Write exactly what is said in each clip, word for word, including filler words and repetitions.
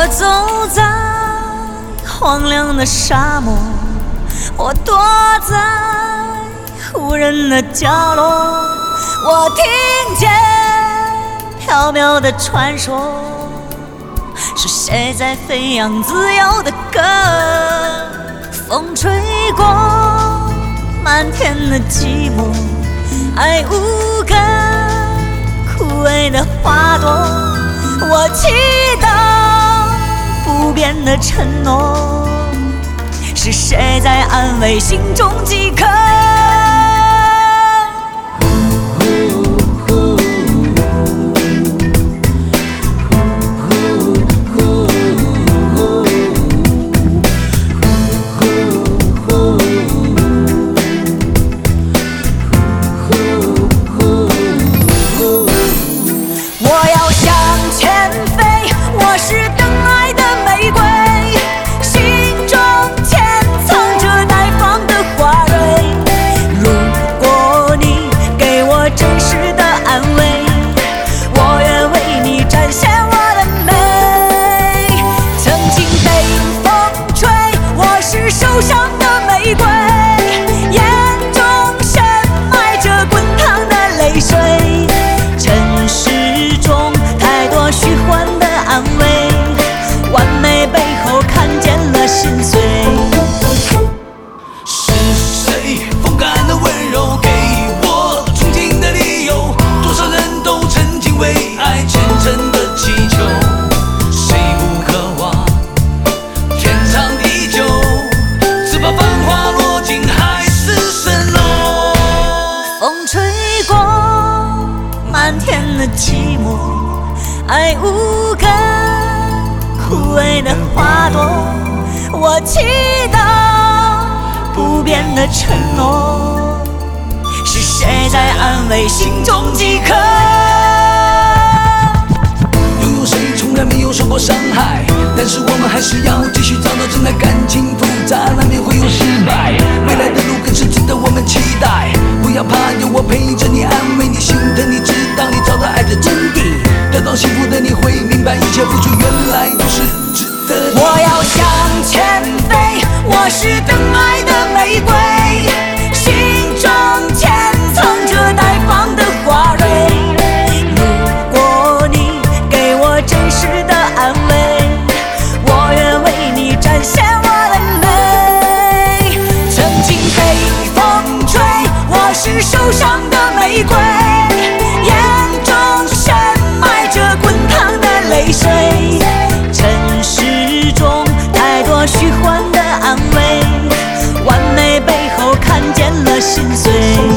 我走在荒凉的沙漠，我躲在无人的角落，我听见飘渺的传说，是谁在飞扬自由的歌？风吹过漫天的寂寞，爱无根枯萎的花朵，我祈祷不变的承诺，是谁在安慰心中饥渴？我要向前飞，我是等爱的玫瑰，心中潜藏着待放的花蕊。如果你给我真实的安慰，我愿为你展现我的美。曾经被风吹，我是受伤的玫瑰，眼中深埋着滚烫的泪水。虚幻的安慰，完美背后看见了心碎。 是谁风干的温柔，给我憧憬的理由？多少人都曾经为爱虔诚的祈求，谁不渴望天长地久？只怕繁华落尽海市蜃楼。 风吹过漫天的寂寞，爱无根枯萎的花朵，我祈祷不变的承诺，是谁在安慰心中饥渴？ 拥有谁从来没有受过伤害，但是我们还是要继续找到真爱。感情复杂，难免会有失败，未来的路更是值得我们期待。不要怕，有我陪着你，安慰你，心疼你，直到你找到爱的真谛。得到幸福的你会明白，一切付出原来都是值得的。 我要向前飞，我是等爱的玫瑰，心中潜藏着待放的花蕊。如果你给我真实的安慰，我愿为你展现我的美。曾经被风吹，我是受伤的玫瑰，眼中深埋着滚烫的泪水。尘世中太多虚幻的安慰，完美背后看见了心碎。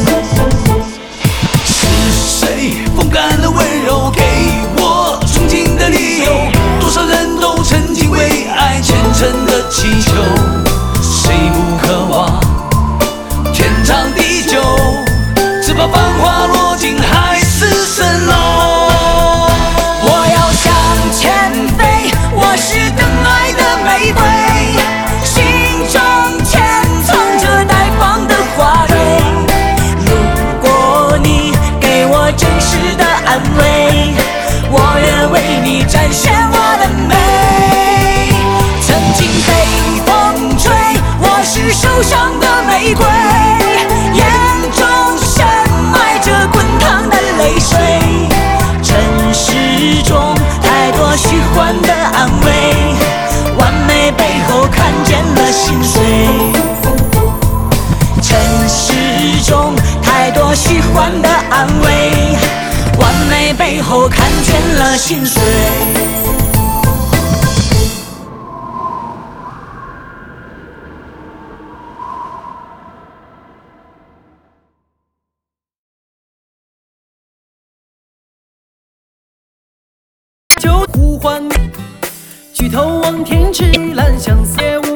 是谁风干的温柔，给我憧憬的理由？多少人都曾经为爱虔诚的祈求，谁不渴望天长地久？只怕繁华落尽海市蜃楼。 我要向前飞，我是等爱的玫瑰，心中潜藏着待放的花蕊。如果你给我真实的安慰，我愿为你展现我的美。曾经被风吹，我是受伤的玫瑰，眼中深埋着滚烫的泪水。尘世中太多虚幻的安慰，完美背后看见了心碎。尘世中太多虚幻的安慰，完美背后看见了心碎。 就呼唤，举头望天，赤蓝相思。